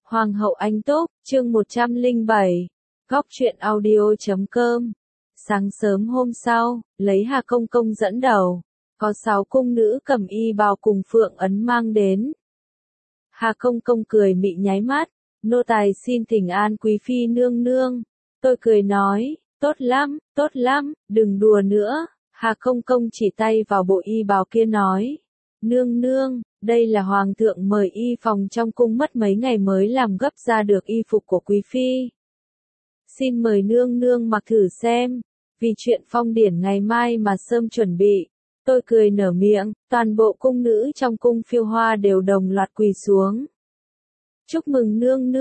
Hoàng hậu Anh Túc, chương 107, Góc truyện audio.com. Sáng sớm hôm sau, lấy Hà Công Công dẫn đầu, có 6 cung nữ cầm y bào cùng phượng ấn mang đến. Hà Công Công cười mị nháy mắt, nô tài xin thỉnh an quý phi nương nương. Tôi cười nói, tốt lắm, đừng đùa nữa. Hà Công Công chỉ tay vào bộ y bào kia nói, nương nương, đây là hoàng thượng mời y phòng trong cung mất mấy ngày mới làm gấp ra được y phục của quý phi. Xin mời nương nương mặc thử xem, vì chuyện phong điển ngày mai mà sớm chuẩn bị. Tôi cười nở miệng, toàn bộ cung nữ trong cung Phiêu Hoa đều đồng loạt quỳ xuống. Chúc mừng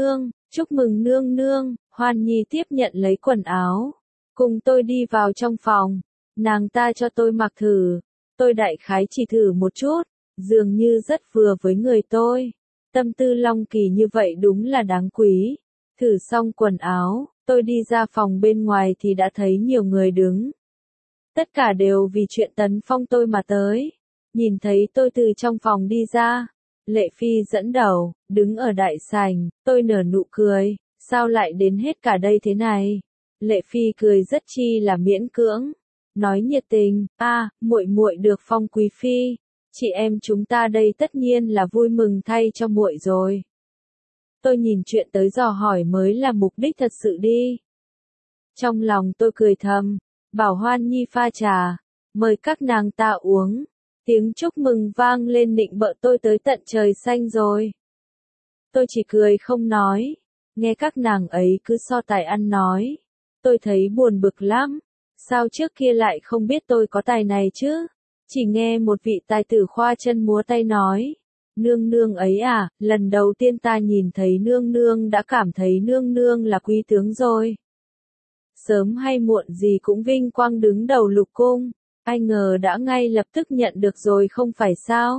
nương nương, Hoan Nhi tiếp nhận lấy quần áo, cùng tôi đi vào trong phòng, nàng ta cho tôi mặc thử, tôi đại khái chỉ thử một chút, dường như rất vừa với người tôi. Tâm tư Long Kỳ như vậy đúng là đáng quý. Thử xong quần áo, tôi đi ra phòng bên ngoài thì đã thấy nhiều người đứng. Tất cả đều vì chuyện tấn phong tôi mà tới. Nhìn thấy tôi từ trong phòng đi ra, Lệ Phi dẫn đầu, đứng ở đại sảnh, tôi nở nụ cười, sao lại đến hết cả đây thế này? Lệ Phi cười rất chi là miễn cưỡng, nói nhiệt tình, muội muội được phong quý phi, chị em chúng ta đây tất nhiên là vui mừng thay cho muội rồi. Tôi nhìn chuyện tới dò hỏi mới là mục đích thật sự đi. Trong lòng tôi cười thầm, bảo Hoan Nhi pha trà, mời các nàng ta uống. Tiếng chúc mừng vang lên nịnh bợ tôi tới tận trời xanh rồi. Tôi chỉ cười không nói, nghe các nàng ấy cứ so tài ăn nói. Tôi thấy buồn bực lắm, sao trước kia lại không biết tôi có tài này chứ? Chỉ nghe một vị tài tử khoa chân múa tay nói, nương nương ấy à, lần đầu tiên ta nhìn thấy nương nương đã cảm thấy nương nương là quý tướng rồi. Sớm hay muộn gì cũng vinh quang đứng đầu lục cung, ai ngờ đã ngay lập tức nhận được rồi không phải sao?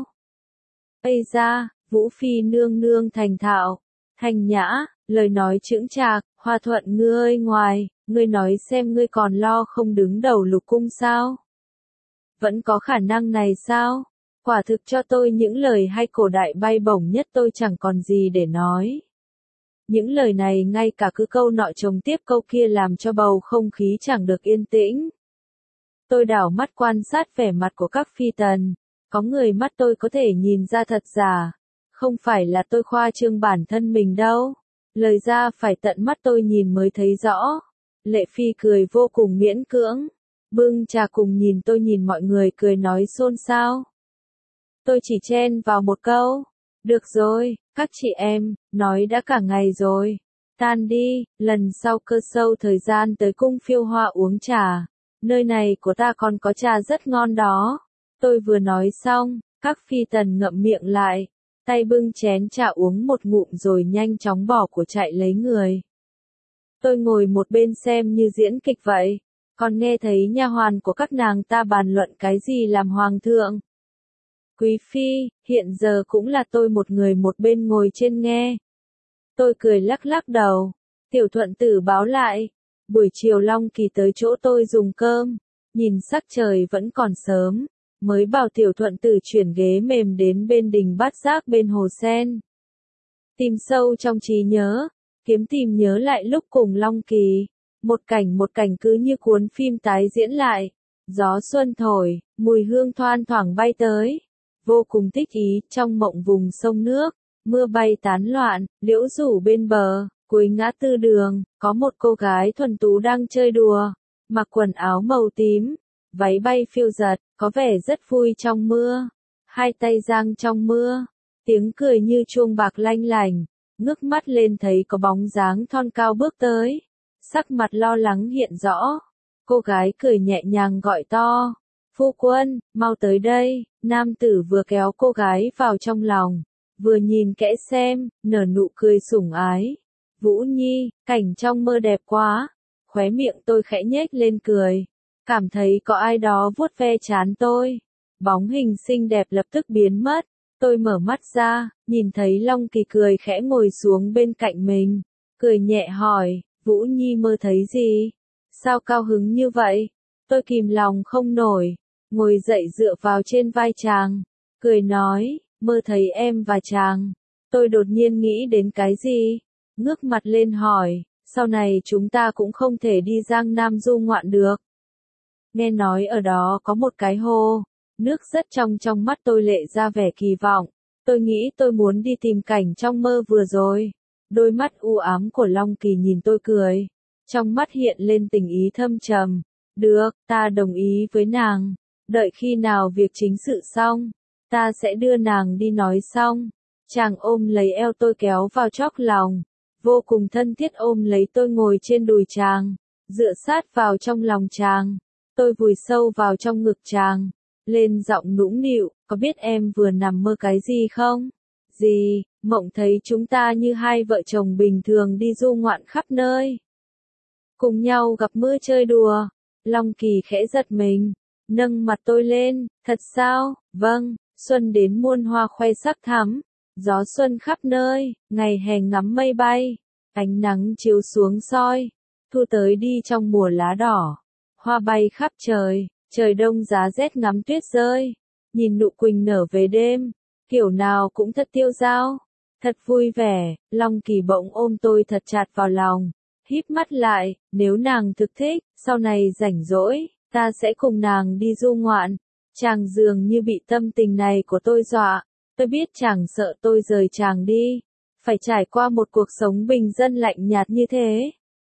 Ây da, Vũ Phi nương nương thành thạo, thanh nhã, lời nói chững chạc, Hoa Thuận ngươi ngoài, ngươi nói xem ngươi còn lo không đứng đầu lục cung sao? Vẫn có khả năng này sao? Quả thực cho tôi những lời hay cổ đại bay bổng nhất tôi chẳng còn gì để nói. Những lời này ngay cả cứ câu nọ chồng tiếp câu kia làm cho bầu không khí chẳng được yên tĩnh. Tôi đảo mắt quan sát vẻ mặt của các phi tần, có người mắt tôi có thể nhìn ra thật giả, không phải là tôi khoa trương bản thân mình đâu, lời ra phải tận mắt tôi nhìn mới thấy rõ. Lệ Phi cười vô cùng miễn cưỡng, bưng trà cùng nhìn tôi nhìn mọi người cười nói xôn xao. Tôi chỉ chen vào một câu, được rồi, các chị em, nói đã cả ngày rồi, tan đi, lần sau cơ sâu thời gian tới cung Phiêu Hoa uống trà, nơi này của ta còn có trà rất ngon đó. Tôi vừa nói xong, các phi tần ngậm miệng lại, tay bưng chén trà uống một ngụm rồi nhanh chóng bỏ của chạy lấy người. Tôi ngồi một bên xem như diễn kịch vậy, còn nghe thấy nha hoàn của các nàng ta bàn luận cái gì làm hoàng thượng. Quý phi, hiện giờ cũng là tôi một người một bên ngồi trên nghe. Tôi cười lắc lắc đầu, Tiểu Thuận Tử báo lại, buổi chiều Long Kỳ tới chỗ tôi dùng cơm, nhìn sắc trời vẫn còn sớm, mới bảo Tiểu Thuận Tử chuyển ghế mềm đến bên đình Bát Giác bên hồ sen. Tìm sâu trong trí nhớ, kiếm tìm nhớ lại lúc cùng Long Kỳ, một cảnh cứ như cuốn phim tái diễn lại, gió xuân thổi, mùi hương thoang thoảng bay tới, vô cùng thích ý, trong mộng vùng sông nước, mưa bay tán loạn, liễu rủ bên bờ, cuối ngã tư đường, có một cô gái thuần tú đang chơi đùa, mặc quần áo màu tím, váy bay phiêu giật, có vẻ rất vui trong mưa, hai tay giang trong mưa, tiếng cười như chuông bạc lanh lành, ngước mắt lên thấy có bóng dáng thon cao bước tới, sắc mặt lo lắng hiện rõ, cô gái cười nhẹ nhàng gọi to, phu quân, mau tới đây. Nam tử vừa kéo cô gái vào trong lòng, vừa nhìn kẽ xem, nở nụ cười sủng ái. Vũ Nhi, cảnh trong mơ đẹp quá. Khóe miệng tôi khẽ nhếch lên cười, cảm thấy có ai đó vuốt ve trán tôi. Bóng hình xinh đẹp lập tức biến mất. Tôi mở mắt ra, nhìn thấy Long Kỳ cười khẽ ngồi xuống bên cạnh mình, cười nhẹ hỏi, Vũ Nhi mơ thấy gì? Sao cao hứng như vậy? Tôi kìm lòng không nổi, ngồi dậy dựa vào trên vai chàng, cười nói, mơ thấy em và chàng, Tôi đột nhiên nghĩ đến cái gì? Ngước mặt lên hỏi, sau này chúng ta cũng không thể đi Giang Nam du ngoạn được. Nghe nói ở đó có một cái hồ, nước rất trong mắt tôi lệ ra vẻ kỳ vọng. Tôi nghĩ tôi muốn đi tìm cảnh trong mơ vừa rồi. Đôi mắt u ám của Long Kỳ nhìn tôi cười. Trong mắt hiện lên tình ý thâm trầm. Được, ta đồng ý với nàng. Đợi khi nào việc chính sự xong, ta sẽ đưa nàng đi nói xong. Chàng ôm lấy eo tôi kéo vào chóp lòng. Vô cùng thân thiết ôm lấy tôi ngồi trên đùi chàng. Dựa sát vào trong lòng chàng. Tôi vùi sâu vào trong ngực chàng. Lên giọng nũng nịu, có biết em vừa nằm mơ cái gì không? Gì, mộng thấy chúng ta như hai vợ chồng bình thường đi du ngoạn khắp nơi. Cùng nhau gặp mưa chơi đùa. Long Kỳ khẽ giật mình, nâng mặt tôi lên, thật sao? Vâng, xuân đến muôn hoa khoe sắc thắm. Gió xuân khắp nơi, ngày hè ngắm mây bay. Ánh nắng chiếu xuống soi. Thu tới đi trong mùa lá đỏ. Hoa bay khắp trời. Trời đông giá rét ngắm tuyết rơi, nhìn nụ quỳnh nở về đêm, kiểu nào cũng thật tiêu dao, thật vui vẻ. Long Kỳ bỗng ôm tôi thật chặt vào lòng, híp mắt lại, nếu nàng thực thích, sau này rảnh rỗi, ta sẽ cùng nàng đi du ngoạn. Chàng dường như bị tâm tình này của tôi dọa, tôi biết chàng sợ tôi rời chàng đi, phải trải qua một cuộc sống bình dân lạnh nhạt như thế.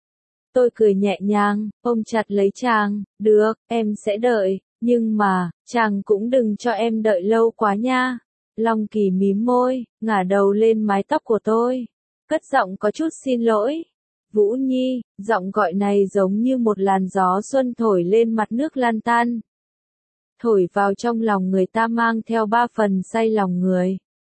Tôi cười nhẹ nhàng, ôm chặt lấy chàng, được, em sẽ đợi, nhưng mà, chàng cũng đừng cho em đợi lâu quá nha. Long Kỳ mím môi, ngả đầu lên mái tóc của tôi, cất giọng có chút xin lỗi. Vũ Nhi, giọng gọi này giống như một làn gió xuân thổi lên mặt nước lan tan. Thổi vào trong lòng người ta mang theo ba phần say lòng người.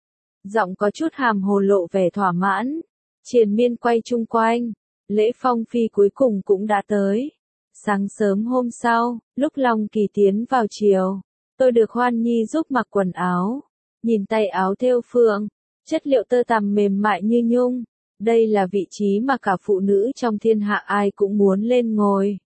Giọng có chút hàm hồ lộ vẻ thỏa mãn, triền miên quay chung quanh. Lễ phong phi cuối cùng cũng đã tới. Sáng sớm hôm sau, lúc Long Kỳ tiến vào chiều, tôi được Hoan Nhi giúp mặc quần áo. Nhìn tay áo thêu phượng, chất liệu tơ tằm mềm mại như nhung. Đây là vị trí mà cả phụ nữ trong thiên hạ ai cũng muốn lên ngồi.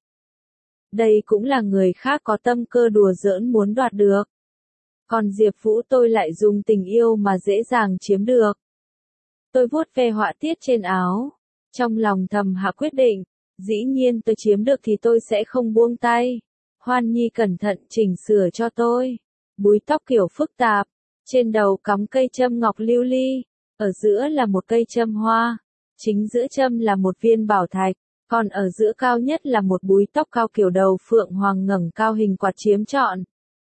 Đây cũng là người khác có tâm cơ đùa giỡn muốn đoạt được. Còn Diệp Vũ tôi lại dùng tình yêu mà dễ dàng chiếm được. Tôi vuốt ve họa tiết trên áo. Trong lòng thầm hạ quyết định, dĩ nhiên tôi chiếm được thì tôi sẽ không buông tay. Hoan Nhi cẩn thận chỉnh sửa cho tôi. Búi tóc kiểu phức tạp, trên đầu cắm cây châm ngọc lưu ly, ở giữa là một cây châm hoa, chính giữa châm là một viên bảo thạch, còn ở giữa cao nhất là một búi tóc cao kiểu đầu phượng hoàng ngẩng cao hình quạt chiếm trọn.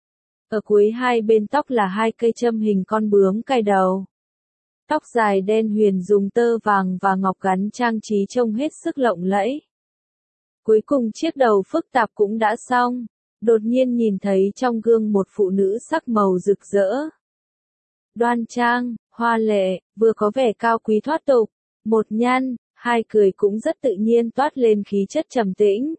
Ở cuối hai bên tóc là hai cây châm hình con bướm cài đầu. Tóc dài đen huyền dùng tơ vàng và ngọc gắn trang trí trông hết sức lộng lẫy. Cuối cùng chiếc đầu phức tạp cũng đã xong, đột nhiên nhìn thấy trong gương một phụ nữ sắc màu rực rỡ. Đoan trang, hoa lệ, vừa có vẻ cao quý thoát tục, một nhăn, hai cười cũng rất tự nhiên toát lên khí chất trầm tĩnh.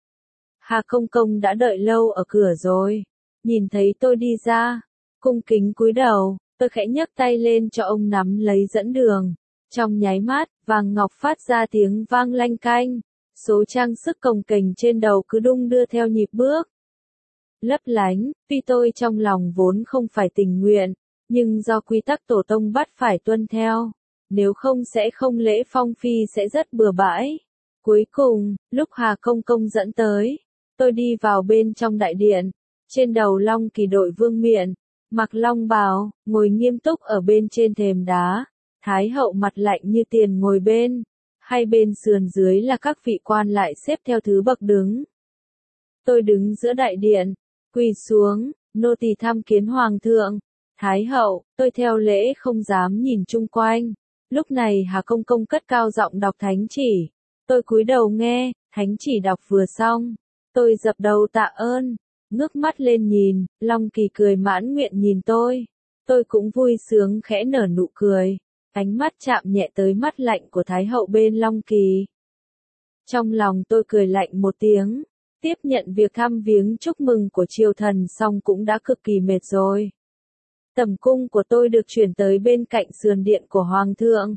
Hà Công Công đã đợi lâu ở cửa rồi, nhìn thấy tôi đi ra, cung kính cúi đầu. Tôi khẽ nhấc tay lên cho ông nắm lấy dẫn đường. Trong nháy mắt, vàng ngọc phát ra tiếng vang lanh canh. Số trang sức cồng kềnh trên đầu cứ đung đưa theo nhịp bước. Lấp lánh, tuy tôi trong lòng vốn không phải tình nguyện, nhưng do quy tắc tổ tông bắt phải tuân theo. Nếu không sẽ không lễ phong phi sẽ rất bừa bãi. Cuối cùng, lúc Hà Công Công dẫn tới, tôi đi vào bên trong đại điện. Trên đầu Long Kỳ đội vương miện. Mặc long bào, ngồi nghiêm túc ở bên trên thềm đá, Thái hậu mặt lạnh như tiền ngồi bên, hai bên sườn dưới là các vị quan lại xếp theo thứ bậc đứng. Tôi đứng giữa đại điện, quỳ xuống, nô tỳ tham kiến hoàng thượng, Thái hậu, tôi theo lễ không dám nhìn chung quanh. Lúc này Hà Công Công cất cao giọng đọc thánh chỉ, tôi cúi đầu nghe, thánh chỉ đọc vừa xong, tôi dập đầu tạ ơn. Ngước mắt lên nhìn, Long Kỳ cười mãn nguyện nhìn tôi cũng vui sướng khẽ nở nụ cười, ánh mắt chạm nhẹ tới mắt lạnh của Thái hậu bên Long Kỳ. Trong lòng tôi cười lạnh một tiếng, tiếp nhận việc thăm viếng chúc mừng của triều thần xong cũng đã cực kỳ mệt rồi. Tẩm cung của tôi được chuyển tới bên cạnh sườn điện của Hoàng thượng,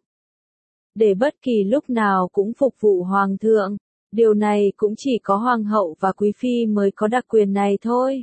để bất kỳ lúc nào cũng phục vụ Hoàng thượng. Điều này cũng chỉ có Hoàng hậu và Quý Phi mới có đặc quyền này thôi.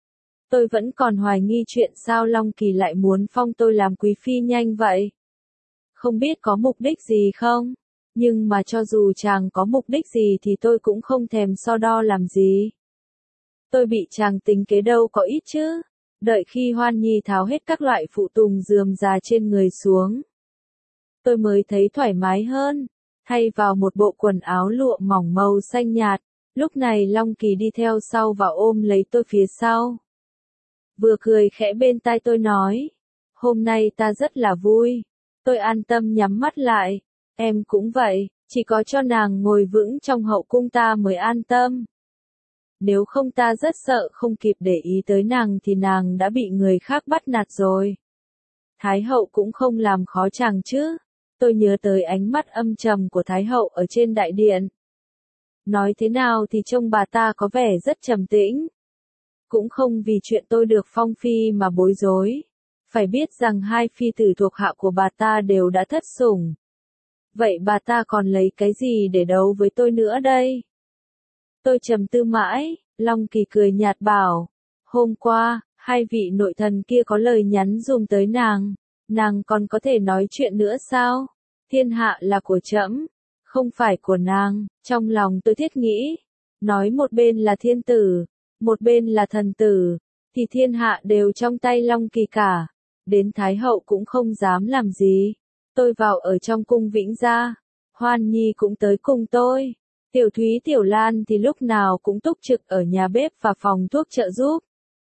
Tôi vẫn còn hoài nghi chuyện sao Long Kỳ lại muốn phong tôi làm Quý Phi nhanh vậy. không biết có mục đích gì không? Nhưng mà cho dù chàng có mục đích gì thì tôi cũng không thèm so đo làm gì. Tôi bị chàng tính kế đâu có ít chứ. Đợi khi Hoan Nhi tháo hết các loại phụ tùng rườm rà trên người xuống, tôi mới thấy thoải mái hơn. Thay vào một bộ quần áo lụa mỏng màu xanh nhạt, lúc này Long Kỳ đi theo sau và ôm lấy tôi phía sau. Vừa cười khẽ bên tai tôi nói, hôm nay ta rất là vui. Tôi an tâm nhắm mắt lại, em cũng vậy, chỉ có cho nàng ngồi vững trong hậu cung ta mới an tâm. Nếu không ta rất sợ không kịp để ý tới nàng thì nàng đã bị người khác bắt nạt rồi. Thái hậu cũng không làm khó chàng chứ. Tôi nhớ tới ánh mắt âm trầm của Thái hậu ở trên đại điện. Nói thế nào thì trông bà ta có vẻ rất trầm tĩnh. Cũng không vì chuyện tôi được phong phi mà bối rối. Phải biết rằng hai phi tử thuộc hạ của bà ta đều đã thất sủng. Vậy bà ta còn lấy cái gì để đấu với tôi nữa đây? Tôi trầm tư mãi, Long Kỳ cười nhạt bảo, hôm qua, hai vị nội thần kia có lời nhắn dùm tới nàng còn có thể nói chuyện nữa sao? Thiên hạ là của trẫm, không phải của nàng. Trong lòng tôi thiết nghĩ, nói một bên là thiên tử, một bên là thần tử, thì thiên hạ đều trong tay Long Kỳ cả, đến Thái hậu cũng không dám làm gì. Tôi vào ở trong cung Vĩnh Gia, Hoan Nhi cũng tới cùng tôi. Tiểu Thúy Tiểu Lan thì lúc nào cũng túc trực ở nhà bếp và phòng thuốc trợ giúp.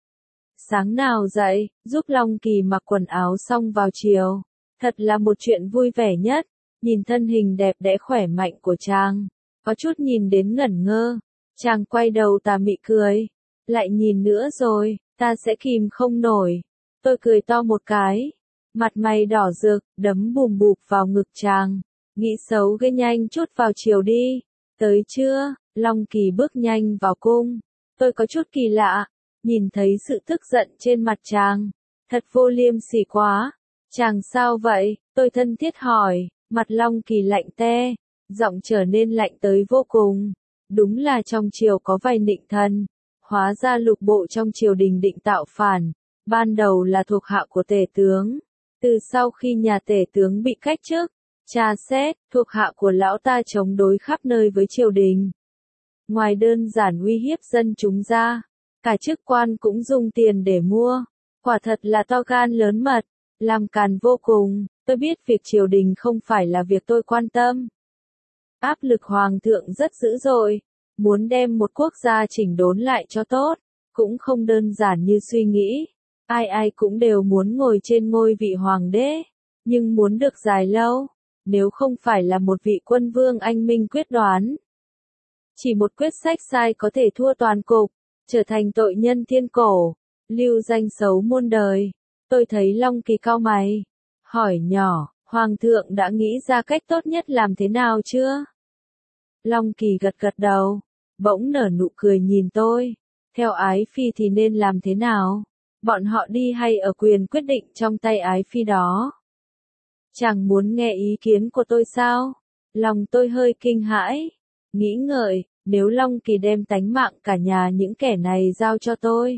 Sáng nào dậy, giúp Long Kỳ mặc quần áo xong vào chiều. Thật là một chuyện vui vẻ nhất, nhìn thân hình đẹp đẽ khỏe mạnh của chàng. Có chút nhìn đến ngẩn ngơ, chàng quay đầu tà mị cười. Lại nhìn nữa rồi, ta sẽ kìm không nổi. Tôi cười to một cái, mặt mày đỏ rực, đấm bùm bụp vào ngực chàng. Nghĩ xấu ghê, nhanh chút vào chiều đi. Tới chưa? Long Kỳ bước nhanh vào cung. Tôi có chút kỳ lạ, nhìn thấy sự tức giận trên mặt chàng. Thật vô liêm sỉ quá. Chàng sao vậy? Tôi thân thiết hỏi. Mặt Long Kỳ lạnh te, giọng trở nên lạnh tới vô cùng. Đúng là trong triều có vài nịnh thần. Hóa ra lục bộ trong triều đình định tạo phản. Ban đầu là thuộc hạ của tể tướng. Từ sau khi nhà tể tướng bị cách chức, tra xét, thuộc hạ của lão ta chống đối khắp nơi với triều đình. Ngoài đơn giản uy hiếp dân chúng ra, cả chức quan cũng dùng tiền để mua. Quả thật là to gan lớn mật, làm càn vô cùng. Tôi biết việc triều đình không phải là việc tôi quan tâm. Áp lực hoàng thượng rất dữ dội, muốn đem một quốc gia chỉnh đốn lại cho tốt, cũng không đơn giản như suy nghĩ. Ai ai cũng đều muốn ngồi trên ngôi vị hoàng đế, nhưng muốn được dài lâu, nếu không phải là một vị quân vương anh minh quyết đoán. Chỉ một quyết sách sai có thể thua toàn cục, trở thành tội nhân thiên cổ, lưu danh xấu muôn đời. Tôi thấy Long Kỳ cau mày, hỏi nhỏ, Hoàng thượng đã nghĩ ra cách tốt nhất làm thế nào chưa? Long Kỳ gật gật đầu, bỗng nở nụ cười nhìn tôi. Theo Ái Phi thì nên làm thế nào? Bọn họ đi hay ở quyền quyết định trong tay Ái Phi đó? Chẳng muốn nghe ý kiến của tôi sao? Lòng tôi hơi kinh hãi, nghĩ ngợi, nếu Long Kỳ đem tánh mạng cả nhà những kẻ này giao cho tôi,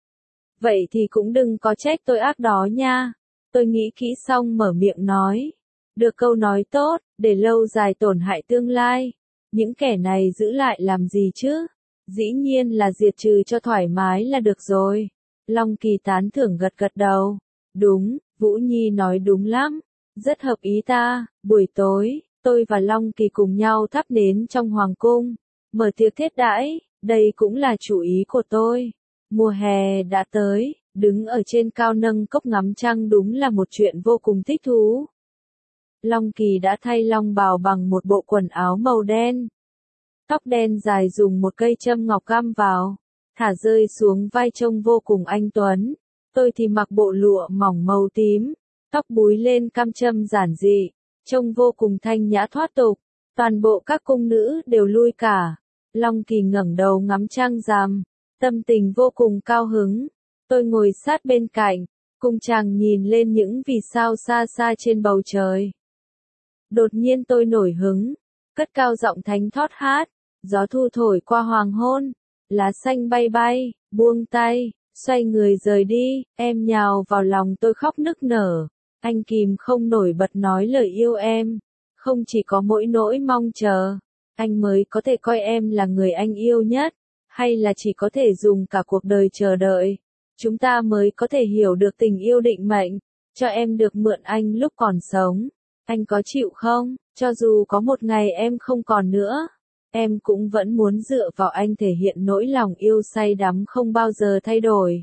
vậy thì cũng đừng có trách tôi ác đó nha. Tôi nghĩ kỹ xong mở miệng nói. Được câu nói tốt, để lâu dài tổn hại tương lai. Những kẻ này giữ lại làm gì chứ? Dĩ nhiên là diệt trừ cho thoải mái là được rồi. Long Kỳ tán thưởng gật gật đầu. Đúng, Vũ Nhi nói đúng lắm. Rất hợp ý ta. Buổi tối, tôi và Long Kỳ cùng nhau thắp nến trong hoàng cung. Mở tiệc thiết đãi, đây cũng là chủ ý của tôi. Mùa hè đã tới, đứng ở trên cao nâng cốc ngắm trăng đúng là một chuyện vô cùng thích thú. Long Kỳ đã thay long bào bằng một bộ quần áo màu đen. Tóc đen dài dùng một cây châm ngọc găm vào, thả rơi xuống vai trông vô cùng anh tuấn. Tôi thì mặc bộ lụa mỏng màu tím, tóc búi lên cam châm giản dị, trông vô cùng thanh nhã thoát tục. Toàn bộ các cung nữ đều lui cả. Long Kỳ ngẩng đầu ngắm trăng rằm, tâm tình vô cùng cao hứng. Tôi ngồi sát bên cạnh, cùng chàng nhìn lên những vì sao xa xa trên bầu trời. Đột nhiên tôi nổi hứng, cất cao giọng thánh thót hát. Gió thu thổi qua hoàng hôn, lá xanh bay bay, buông tay, xoay người rời đi, em nhào vào lòng tôi khóc nức nở. Anh kìm không nổi bật nói lời yêu em. Không chỉ có mỗi nỗi mong chờ, anh mới có thể coi em là người anh yêu nhất, hay là chỉ có thể dùng cả cuộc đời chờ đợi, chúng ta mới có thể hiểu được tình yêu định mệnh, cho em được mượn anh lúc còn sống. Anh có chịu không? Cho dù có một ngày em không còn nữa, em cũng vẫn muốn dựa vào anh thể hiện nỗi lòng yêu say đắm không bao giờ thay đổi.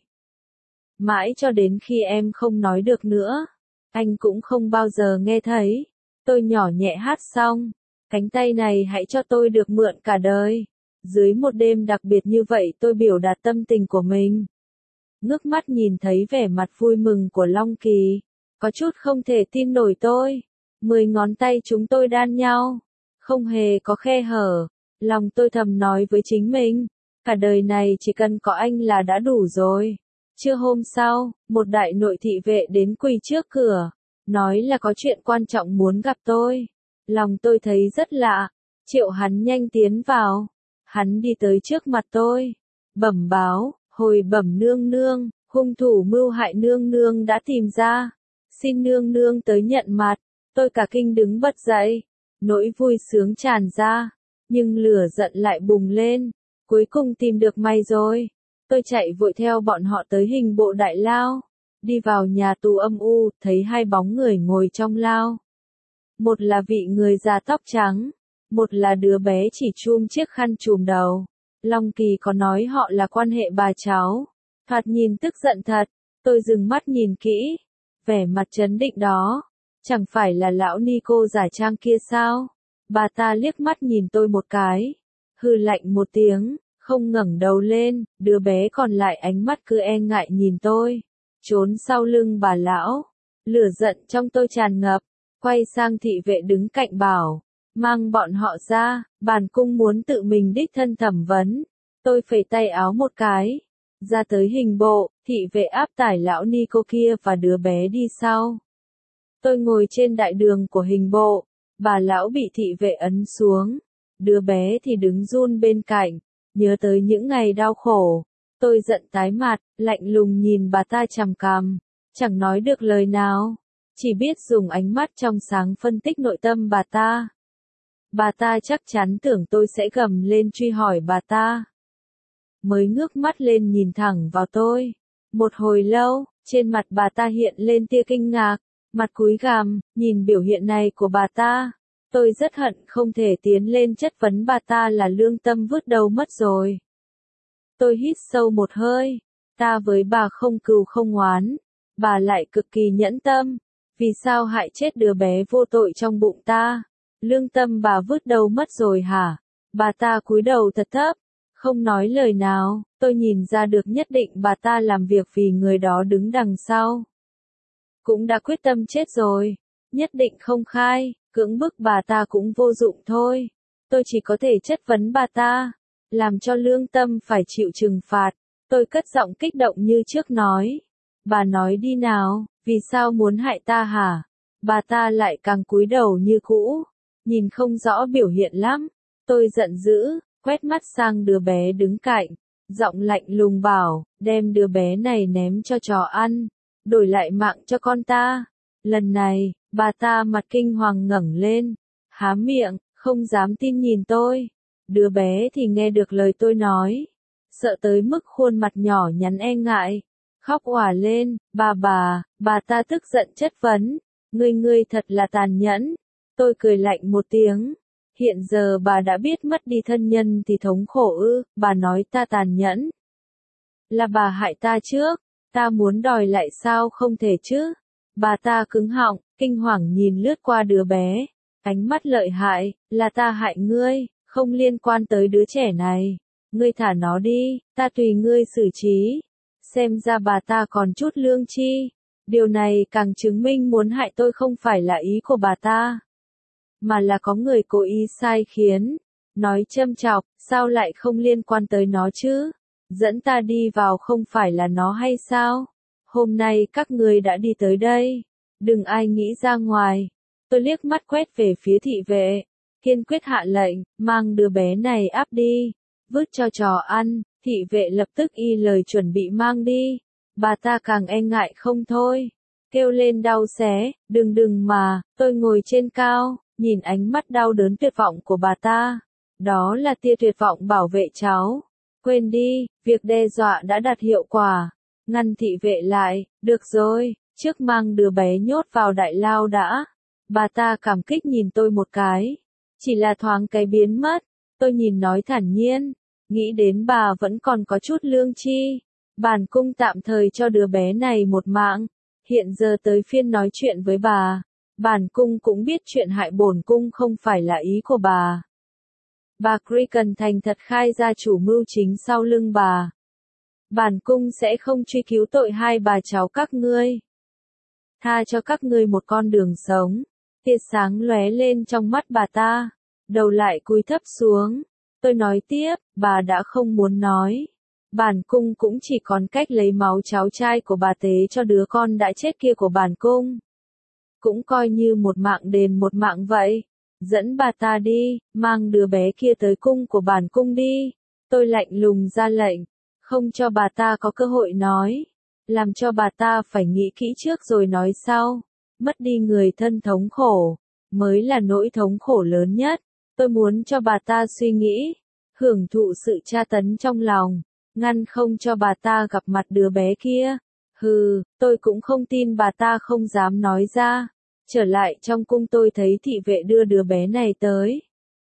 Mãi cho đến khi em không nói được nữa, anh cũng không bao giờ nghe thấy. Tôi nhỏ nhẹ hát xong, cánh tay này hãy cho tôi được mượn cả đời. Dưới một đêm đặc biệt như vậy tôi biểu đạt tâm tình của mình. Ngước mắt nhìn thấy vẻ mặt vui mừng của Long Kỳ, có chút không thể tin nổi tôi. 10 ngón tay chúng tôi đan nhau, không hề có khe hở. Lòng tôi thầm nói với chính mình, cả đời này chỉ cần có anh là đã đủ rồi. Trưa hôm sau, một đại nội thị vệ đến quỳ trước cửa, nói là có chuyện quan trọng muốn gặp tôi. Lòng tôi thấy rất lạ, triệu hắn nhanh tiến vào. Hắn đi tới trước mặt tôi, bẩm báo, hồi bẩm nương nương, hung thủ mưu hại nương nương đã tìm ra. Xin nương nương tới nhận mặt. Tôi cả kinh đứng bật dậy, nỗi vui sướng tràn ra, nhưng lửa giận lại bùng lên. Cuối cùng tìm được mày rồi. Tôi chạy vội theo bọn họ tới hình bộ đại lao, đi vào nhà tù âm u, thấy hai bóng người ngồi trong lao. Một là vị người già tóc trắng, một là đứa bé chỉ chum chiếc khăn trùm đầu. Long Kỳ có nói họ là quan hệ bà cháu, thoạt nhìn tức giận thật. Tôi dừng mắt nhìn kỹ, vẻ mặt trấn định đó, chẳng phải là lão Nico giả trang kia sao? Bà ta liếc mắt nhìn tôi một cái, hừ lạnh một tiếng, không ngẩng đầu lên. Đứa bé còn lại ánh mắt cứ e ngại nhìn tôi, trốn sau lưng bà lão. Lửa giận trong tôi tràn ngập, quay sang thị vệ đứng cạnh bảo, mang bọn họ ra, bản cung muốn tự mình đích thân thẩm vấn. Tôi phẩy tay áo một cái, ra tới hình bộ, thị vệ áp tải lão Nico kia và đứa bé đi sau. Tôi ngồi trên đại đường của hình bộ, bà lão bị thị vệ ấn xuống, đứa bé thì đứng run bên cạnh, nhớ tới những ngày đau khổ. Tôi giận tái mặt, lạnh lùng nhìn bà ta chằm chằm, chẳng nói được lời nào, chỉ biết dùng ánh mắt trong sáng phân tích nội tâm bà ta. Bà ta chắc chắn tưởng tôi sẽ gầm lên truy hỏi bà ta. Mới ngước mắt lên nhìn thẳng vào tôi. Một hồi lâu, trên mặt bà ta hiện lên tia kinh ngạc, mặt cúi gằm, nhìn biểu hiện này của bà ta. Tôi rất hận không thể tiến lên chất vấn bà ta là lương tâm vứt đâu mất rồi. Tôi hít sâu một hơi, ta với bà không cừu không oán, bà lại cực kỳ nhẫn tâm, vì sao hại chết đứa bé vô tội trong bụng ta? Lương tâm bà vứt đâu mất rồi hả? Bà ta cúi đầu thật thấp, không nói lời nào. Tôi nhìn ra được nhất định bà ta làm việc vì người đó đứng đằng sau. Cũng đã quyết tâm chết rồi, nhất định không khai, cưỡng bức bà ta cũng vô dụng thôi. Tôi chỉ có thể chất vấn bà ta, làm cho lương tâm phải chịu trừng phạt. Tôi cất giọng kích động như trước nói, bà nói đi nào, vì sao muốn hại ta hả? Bà ta lại càng cúi đầu như cũ, nhìn không rõ biểu hiện lắm. Tôi giận dữ, quét mắt sang đứa bé đứng cạnh, giọng lạnh lùng bảo, đem đứa bé này ném cho chó ăn, đổi lại mạng cho con ta. Lần này, bà ta mặt kinh hoàng ngẩng lên, há miệng, không dám tin nhìn tôi. Đứa bé thì nghe được lời tôi nói, sợ tới mức khuôn mặt nhỏ nhắn e ngại, khóc òa lên. Bà ta tức giận chất vấn, ngươi thật là tàn nhẫn. Tôi cười lạnh một tiếng, hiện giờ bà đã biết mất đi thân nhân thì thống khổ ư? Bà nói ta tàn nhẫn, là bà hại ta trước, ta muốn đòi lại sao không thể chứ? Bà ta cứng họng, kinh hoàng nhìn lướt qua đứa bé, ánh mắt lợi hại, là ta hại ngươi, không liên quan tới đứa trẻ này, ngươi thả nó đi, ta tùy ngươi xử trí. Xem ra bà ta còn chút lương tri, điều này càng chứng minh muốn hại tôi không phải là ý của bà ta, mà là có người cố ý sai khiến. Nói châm chọc, sao lại không liên quan tới nó chứ? Dẫn ta đi vào không phải là nó hay sao? Hôm nay các ngươi đã đi tới đây, đừng ai nghĩ ra ngoài. Tôi liếc mắt quét về phía thị vệ, kiên quyết hạ lệnh, mang đứa bé này áp đi, vứt cho chó ăn. Thị vệ lập tức y lời chuẩn bị mang đi. Bà ta càng e ngại không thôi, kêu lên đau xé, đừng mà, tôi ngồi trên cao, nhìn ánh mắt đau đớn tuyệt vọng của bà ta. Đó là tia tuyệt vọng bảo vệ cháu. Quên đi, việc đe dọa đã đạt hiệu quả. Ngăn thị vệ lại, được rồi, trước mang đứa bé nhốt vào đại lao đã. Bà ta cảm kích nhìn tôi một cái. Chỉ là thoáng cái biến mất, tôi nhìn nói thản nhiên. Nghĩ đến bà vẫn còn có chút lương tri. Bản cung tạm thời cho đứa bé này một mạng. Hiện giờ tới phiên nói chuyện với bà. Bản cung cũng biết chuyện hại bổn cung không phải là ý của bà. Bà Cregan thành thật khai ra chủ mưu chính sau lưng bà. Bản cung sẽ không truy cứu tội hai bà cháu các ngươi. Tha cho các ngươi một con đường sống. Tia sáng lóe lên trong mắt bà ta. Đầu lại cúi thấp xuống. Tôi nói tiếp, bà đã không muốn nói. Bản cung cũng chỉ còn cách lấy máu cháu trai của bà tế cho đứa con đã chết kia của bản cung. Cũng coi như một mạng đền một mạng vậy. Dẫn bà ta đi, mang đứa bé kia tới cung của bản cung đi. Tôi lạnh lùng ra lệnh, không cho bà ta có cơ hội nói. Làm cho bà ta phải nghĩ kỹ trước rồi nói sau. Mất đi người thân thống khổ, mới là nỗi thống khổ lớn nhất. Tôi muốn cho bà ta suy nghĩ, hưởng thụ sự tra tấn trong lòng, ngăn không cho bà ta gặp mặt đứa bé kia. Hừ, tôi cũng không tin bà ta không dám nói ra. Trở lại trong cung tôi thấy thị vệ đưa đứa bé này tới.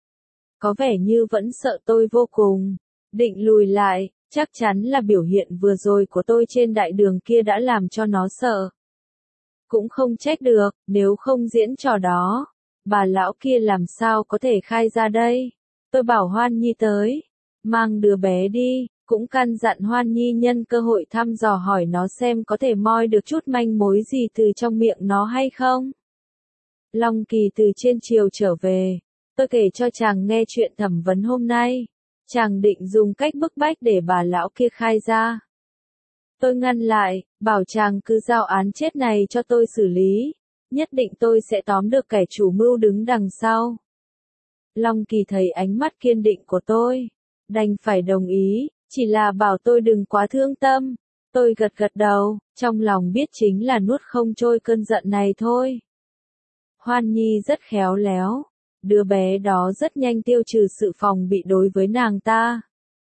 Có vẻ như vẫn sợ tôi vô cùng. Định lùi lại, chắc chắn là biểu hiện vừa rồi của tôi trên đại đường kia đã làm cho nó sợ. Cũng không trách được, nếu không diễn trò đó. Bà lão kia làm sao có thể khai ra đây? Tôi bảo Hoan Nhi tới. Mang đứa bé đi, cũng căn dặn Hoan Nhi nhân cơ hội thăm dò hỏi nó xem có thể moi được chút manh mối gì từ trong miệng nó hay không. Long Kỳ từ trên triều trở về. Tôi kể cho chàng nghe chuyện thẩm vấn hôm nay. Chàng định dùng cách bức bách để bà lão kia khai ra. Tôi ngăn lại, bảo chàng cứ giao án chết này cho tôi xử lý. Nhất định tôi sẽ tóm được kẻ chủ mưu đứng đằng sau. Long Kỳ thấy ánh mắt kiên định của tôi. Đành phải đồng ý, chỉ là bảo tôi đừng quá thương tâm. Tôi gật gật đầu, trong lòng biết chính là nuốt không trôi cơn giận này thôi. Hoan Nhi rất khéo léo. Đứa bé đó rất nhanh tiêu trừ sự phòng bị đối với nàng ta.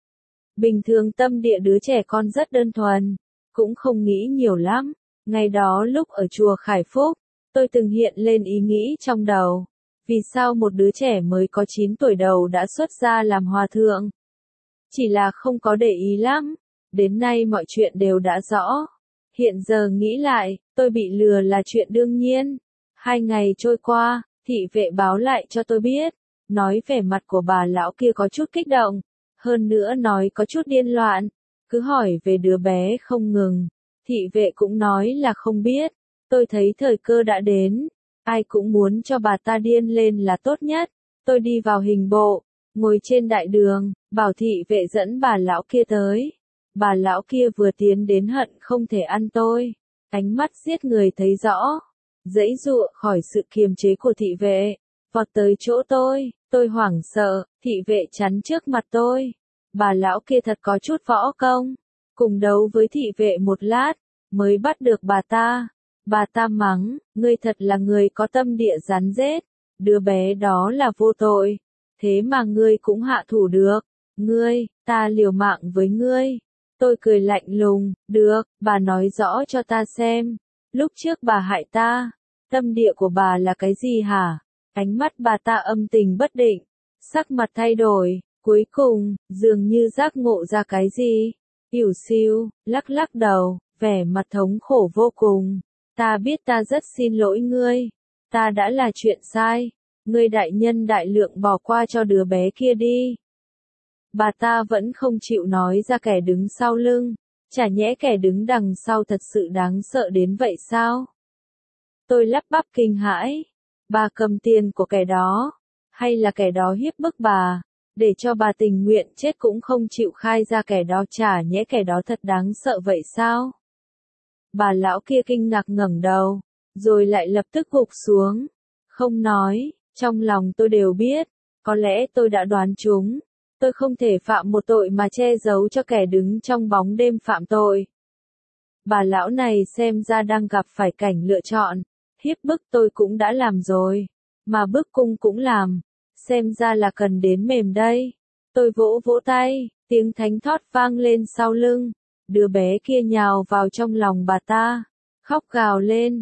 Bình thường tâm địa đứa trẻ con rất đơn thuần, cũng không nghĩ nhiều lắm. Ngày đó lúc ở chùa Khải Phúc, tôi từng hiện lên ý nghĩ trong đầu. Vì sao một đứa trẻ mới có 9 tuổi đầu đã xuất gia làm hòa thượng? Chỉ là không có để ý lắm. Đến nay mọi chuyện đều đã rõ. Hiện giờ nghĩ lại, tôi bị lừa là chuyện đương nhiên. 2 ngày trôi qua, thị vệ báo lại cho tôi biết. Nói vẻ mặt của bà lão kia có chút kích động. Hơn nữa nói có chút điên loạn. Cứ hỏi về đứa bé không ngừng. Thị vệ cũng nói là không biết. Tôi thấy thời cơ đã đến. Ai cũng muốn cho bà ta điên lên là tốt nhất. Tôi đi vào hình bộ, ngồi trên đại đường, bảo thị vệ dẫn bà lão kia tới. Bà lão kia vừa tiến đến hận không thể ăn tôi. Ánh mắt giết người thấy rõ. Giãy giụa khỏi sự kiềm chế của thị vệ. Vọt tới chỗ tôi hoảng sợ, thị vệ chắn trước mặt tôi. Bà lão kia thật có chút võ công. Cùng đấu với thị vệ một lát, mới bắt được bà ta. Bà ta mắng, ngươi thật là người có tâm địa rắn rết. Đứa bé đó là vô tội. Thế mà ngươi cũng hạ thủ được. Ngươi, ta liều mạng với ngươi. Tôi cười lạnh lùng, được, bà nói rõ cho ta xem. Lúc trước bà hại ta, tâm địa của bà là cái gì hả? Ánh mắt bà ta âm tình bất định, sắc mặt thay đổi, cuối cùng, dường như giác ngộ ra cái gì. Ỉu xìu, lắc lắc đầu, vẻ mặt thống khổ vô cùng. Ta biết ta rất xin lỗi ngươi. Ta đã là chuyện sai. Ngươi đại nhân đại lượng bỏ qua cho đứa bé kia đi. Bà ta vẫn không chịu nói ra kẻ đứng sau lưng. Chả nhẽ kẻ đứng đằng sau thật sự đáng sợ đến vậy sao? Tôi lắp bắp kinh hãi. Bà cầm tiền của kẻ đó. Hay là kẻ đó hiếp bức bà. Để cho bà tình nguyện chết cũng không chịu khai ra kẻ đó, chả nhẽ kẻ đó thật đáng sợ vậy sao? Bà lão kia kinh ngạc ngẩng đầu. Rồi lại lập tức gục xuống. Không nói. Trong lòng tôi đều biết. Có lẽ tôi đã đoán trúng. Tôi không thể phạm một tội mà che giấu cho kẻ đứng trong bóng đêm phạm tội. bà lão này xem ra đang gặp phải cảnh lựa chọn, hiếp bức tôi cũng đã làm rồi, mà bức cung cũng làm, xem ra là cần đến mềm đây. Tôi vỗ vỗ tay, tiếng thánh thót vang lên sau lưng, đứa bé kia nhào vào trong lòng bà ta, khóc gào lên,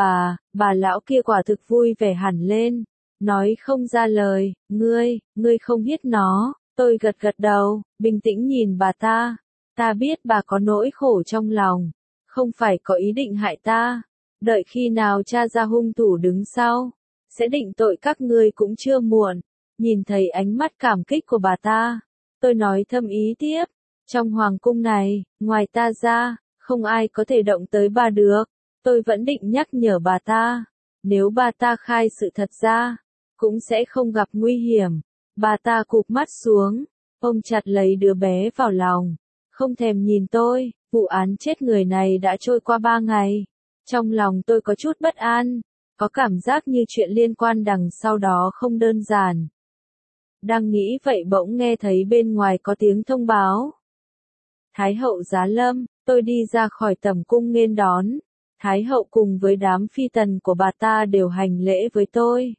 bà lão kia quả thực vui vẻ hẳn lên, nói không ra lời, ngươi không biết nó. Tôi gật gật đầu, bình tĩnh nhìn bà ta biết bà có nỗi khổ trong lòng, không phải có ý định hại ta, đợi khi nào tra ra hung thủ đứng sau, sẽ định tội các ngươi cũng chưa muộn. Nhìn thấy ánh mắt cảm kích của bà ta, tôi nói thâm ý tiếp, trong hoàng cung này, ngoài ta ra, không ai có thể động tới bà được. Tôi vẫn định nhắc nhở bà ta, nếu bà ta khai sự thật ra, cũng sẽ không gặp nguy hiểm. Bà ta cụp mắt xuống, ôm chặt lấy đứa bé vào lòng, không thèm nhìn tôi. Vụ án chết người này đã trôi qua 3 ngày. Trong lòng tôi có chút bất an, có cảm giác như chuyện liên quan đằng sau đó không đơn giản. Đang nghĩ vậy bỗng nghe thấy bên ngoài có tiếng thông báo. Thái hậu giá lâm, tôi đi ra khỏi tầm cung nghênh đón. Thái hậu cùng với đám phi tần của bà ta đều hành lễ với tôi.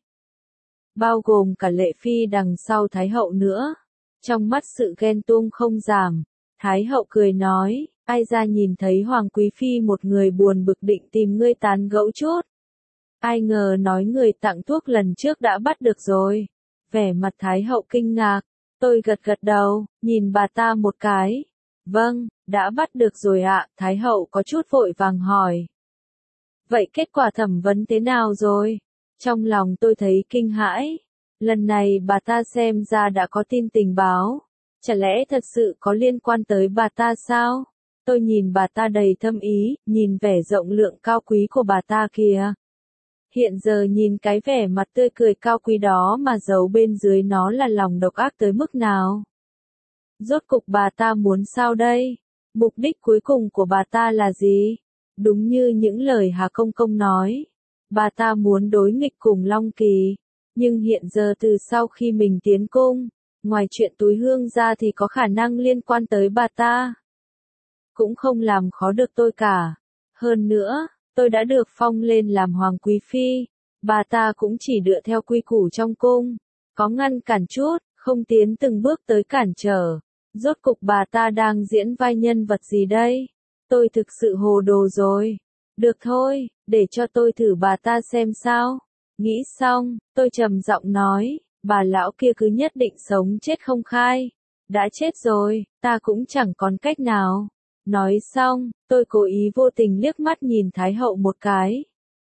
Bao gồm cả Lệ Phi đằng sau Thái hậu nữa. Trong mắt sự ghen tuông không giảm, Thái hậu cười nói, ai ra nhìn thấy Hoàng Quý Phi một người buồn bực định tìm ngươi tán gẫu chút. Ai ngờ nói người tặng thuốc lần trước đã bắt được rồi. Vẻ mặt Thái hậu kinh ngạc, tôi gật gật đầu, nhìn bà ta một cái. Vâng, đã bắt được rồi ạ. Thái hậu có chút vội vàng hỏi. Vậy kết quả thẩm vấn thế nào rồi? Trong lòng tôi thấy kinh hãi. Lần này bà ta xem ra đã có tin tình báo. Chả lẽ thật sự có liên quan tới bà ta sao? Tôi nhìn bà ta đầy thâm ý, nhìn vẻ rộng lượng cao quý của bà ta kìa. Hiện giờ nhìn cái vẻ mặt tươi cười cao quý đó mà giấu bên dưới nó là lòng độc ác tới mức nào. Rốt cục bà ta muốn sao đây? Mục đích cuối cùng của bà ta là gì? Đúng như những lời Hà Công Công nói. Bà ta muốn đối nghịch cùng Long Kỳ. Nhưng hiện giờ từ sau khi mình tiến cung, ngoài chuyện túi hương ra thì có khả năng liên quan tới bà ta. Cũng không làm khó được tôi cả. Hơn nữa, tôi đã được phong lên làm Hoàng Quý Phi. Bà ta cũng chỉ dựa theo quy củ trong cung. Có ngăn cản chút, không tiến từng bước tới cản trở. Rốt cục bà ta đang diễn vai nhân vật gì đây? Tôi thực sự hồ đồ rồi. Được thôi, để cho tôi thử bà ta xem sao. Nghĩ xong, tôi trầm giọng nói, bà lão kia cứ nhất định sống chết không khai. Đã chết rồi, ta cũng chẳng còn cách nào. Nói xong, tôi cố ý vô tình liếc mắt nhìn Thái hậu một cái.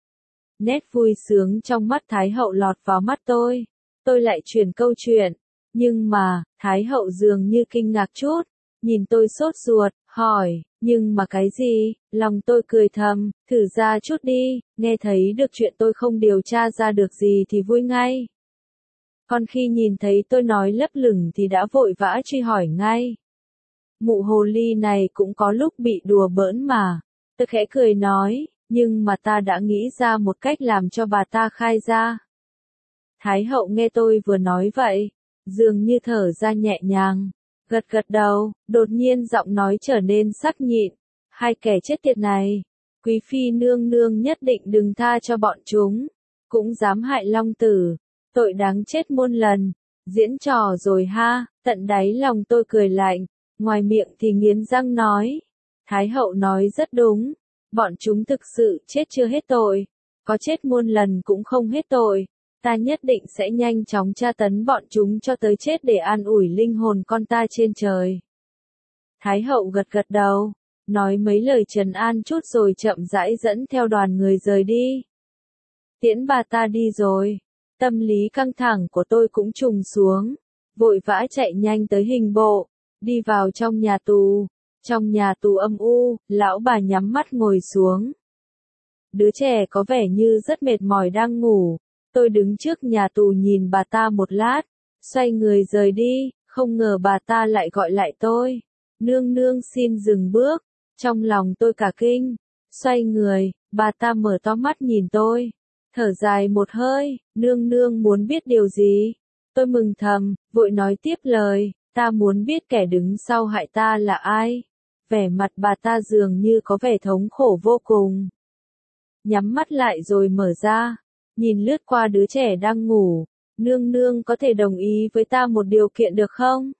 Nét vui sướng trong mắt Thái hậu lọt vào mắt tôi. Tôi lại chuyển câu chuyện. Nhưng mà, Thái hậu dường như kinh ngạc chút. Nhìn tôi sốt ruột, hỏi, nhưng mà cái gì? Lòng tôi cười thầm, thử ra chút đi, nghe thấy được chuyện tôi không điều tra ra được gì thì vui ngay. Còn khi nhìn thấy tôi nói lấp lửng thì đã vội vã truy hỏi ngay. Mụ hồ ly này cũng có lúc bị đùa bỡn mà. Tôi khẽ cười nói, nhưng mà ta đã nghĩ ra một cách làm cho bà ta khai ra. Thái hậu nghe tôi vừa nói vậy, dường như thở ra nhẹ nhàng. Gật gật đầu, đột nhiên giọng nói trở nên sắc nhịn. Hai kẻ chết tiệt này, Quý Phi nương nương nhất định đừng tha cho bọn chúng. Cũng dám hại Long Tử, tội đáng chết muôn lần. Diễn trò rồi ha, tận đáy lòng tôi cười lạnh, ngoài miệng thì nghiến răng nói. Thái hậu nói rất đúng, bọn chúng thực sự chết chưa hết tội. Có chết muôn lần cũng không hết tội. Ta nhất định sẽ nhanh chóng tra tấn bọn chúng cho tới chết để an ủi linh hồn con ta trên trời. Thái hậu gật gật đầu, nói mấy lời trấn an chút rồi chậm rãi dẫn theo đoàn người rời đi. Tiễn bà ta đi rồi, tâm lý căng thẳng của tôi cũng trùng xuống, vội vã chạy nhanh tới hình bộ, đi vào trong nhà tù. Trong nhà tù âm u, lão bà nhắm mắt ngồi xuống. Đứa trẻ có vẻ như rất mệt mỏi đang ngủ. Tôi đứng trước nhà tù nhìn bà ta một lát, xoay người rời đi, không ngờ bà ta lại gọi lại tôi. Nương nương xin dừng bước, trong lòng tôi cả kinh, xoay người, bà ta mở to mắt nhìn tôi, thở dài một hơi, nương nương muốn biết điều gì? Tôi mừng thầm, vội nói tiếp lời, ta muốn biết kẻ đứng sau hại ta là ai? Vẻ mặt bà ta dường như có vẻ thống khổ vô cùng. Nhắm mắt lại rồi mở ra, nhìn lướt qua đứa trẻ đang ngủ, nương nương có thể đồng ý với ta một điều kiện được không?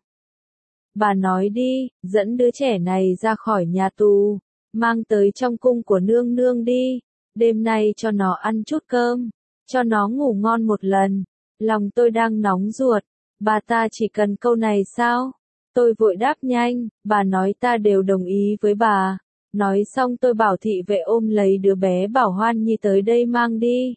Bà nói đi, dẫn đứa trẻ này ra khỏi nhà tù, mang tới trong cung của nương nương đi, đêm nay cho nó ăn chút cơm, cho nó ngủ ngon một lần. Lòng tôi đang nóng ruột, bà ta chỉ cần câu này sao? Tôi vội đáp nhanh, bà nói ta đều đồng ý với bà. Nói xong tôi bảo thị vệ ôm lấy đứa bé Bảo Hoan Nhi tới đây mang đi.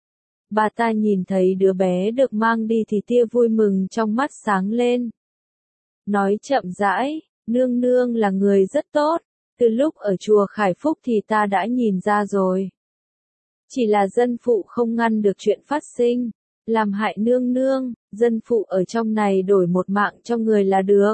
Bà ta nhìn thấy đứa bé được mang đi thì tia vui mừng trong mắt sáng lên. Nói chậm rãi, nương nương là người rất tốt, từ lúc ở chùa Khải Phúc thì ta đã nhìn ra rồi. Chỉ là dân phụ không ngăn được chuyện phát sinh, làm hại nương nương, dân phụ ở trong này đổi một mạng cho người là được.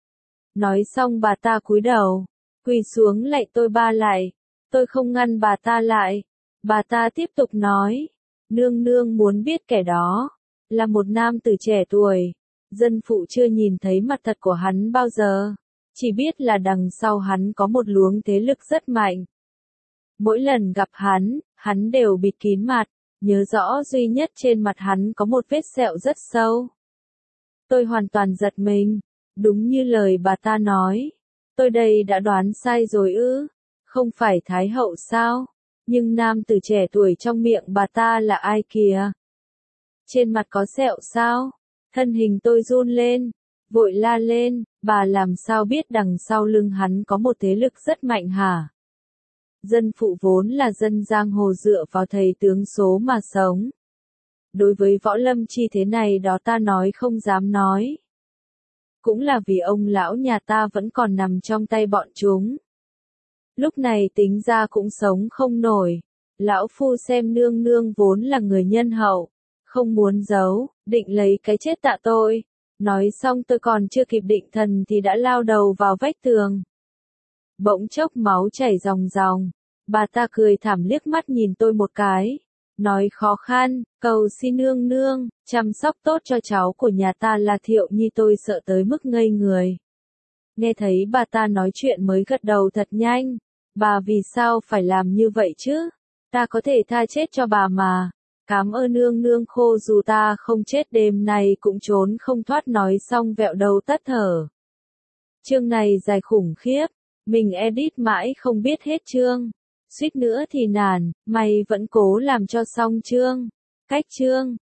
Nói xong bà ta cúi đầu, quỳ xuống lạy tôi ba lại, tôi không ngăn bà ta lại. Bà ta tiếp tục nói, nương nương muốn biết kẻ đó, là một nam tử trẻ tuổi, dân phụ chưa nhìn thấy mặt thật của hắn bao giờ, chỉ biết là đằng sau hắn có một luồng thế lực rất mạnh. Mỗi lần gặp hắn đều bịt kín mặt, nhớ rõ duy nhất trên mặt hắn có một vết sẹo rất sâu. Tôi hoàn toàn giật mình, đúng như lời bà ta nói. Tôi đây đã đoán sai rồi ư? Không phải Thái hậu sao? Nhưng nam tử trẻ tuổi trong miệng bà ta là ai kìa? Trên mặt có sẹo sao? Thân hình tôi run lên, vội la lên, bà làm sao biết đằng sau lưng hắn có một thế lực rất mạnh hả? Dân phụ vốn là dân giang hồ dựa vào thầy tướng số mà sống. Đối với võ lâm chi thế này đó ta nói không dám nói. Cũng là vì ông lão nhà ta vẫn còn nằm trong tay bọn chúng. Lúc này tính ra cũng sống không nổi. Lão phu xem nương nương vốn là người nhân hậu, không muốn giấu, định lấy cái chết tạ tôi. Nói xong tôi còn chưa kịp định thần thì đã lao đầu vào vách tường. Bỗng chốc máu chảy ròng ròng, bà ta cười thảm liếc mắt nhìn tôi một cái, nói khó khăn, cầu xin nương nương, chăm sóc tốt cho cháu của nhà ta là Thiệu Nhi. Tôi sợ tới mức ngây người. Nghe thấy bà ta nói chuyện mới gật đầu thật nhanh, bà vì sao phải làm như vậy chứ? Ta có thể tha chết cho bà mà. Cám ơn nương nương, khô dù ta không chết đêm nay cũng trốn không thoát. Nói xong vẹo đầu tắt thở. Chương này dài khủng khiếp, mình edit mãi không biết hết chương. Suýt nữa thì nản, mày vẫn cố làm cho xong chương. Cách chương.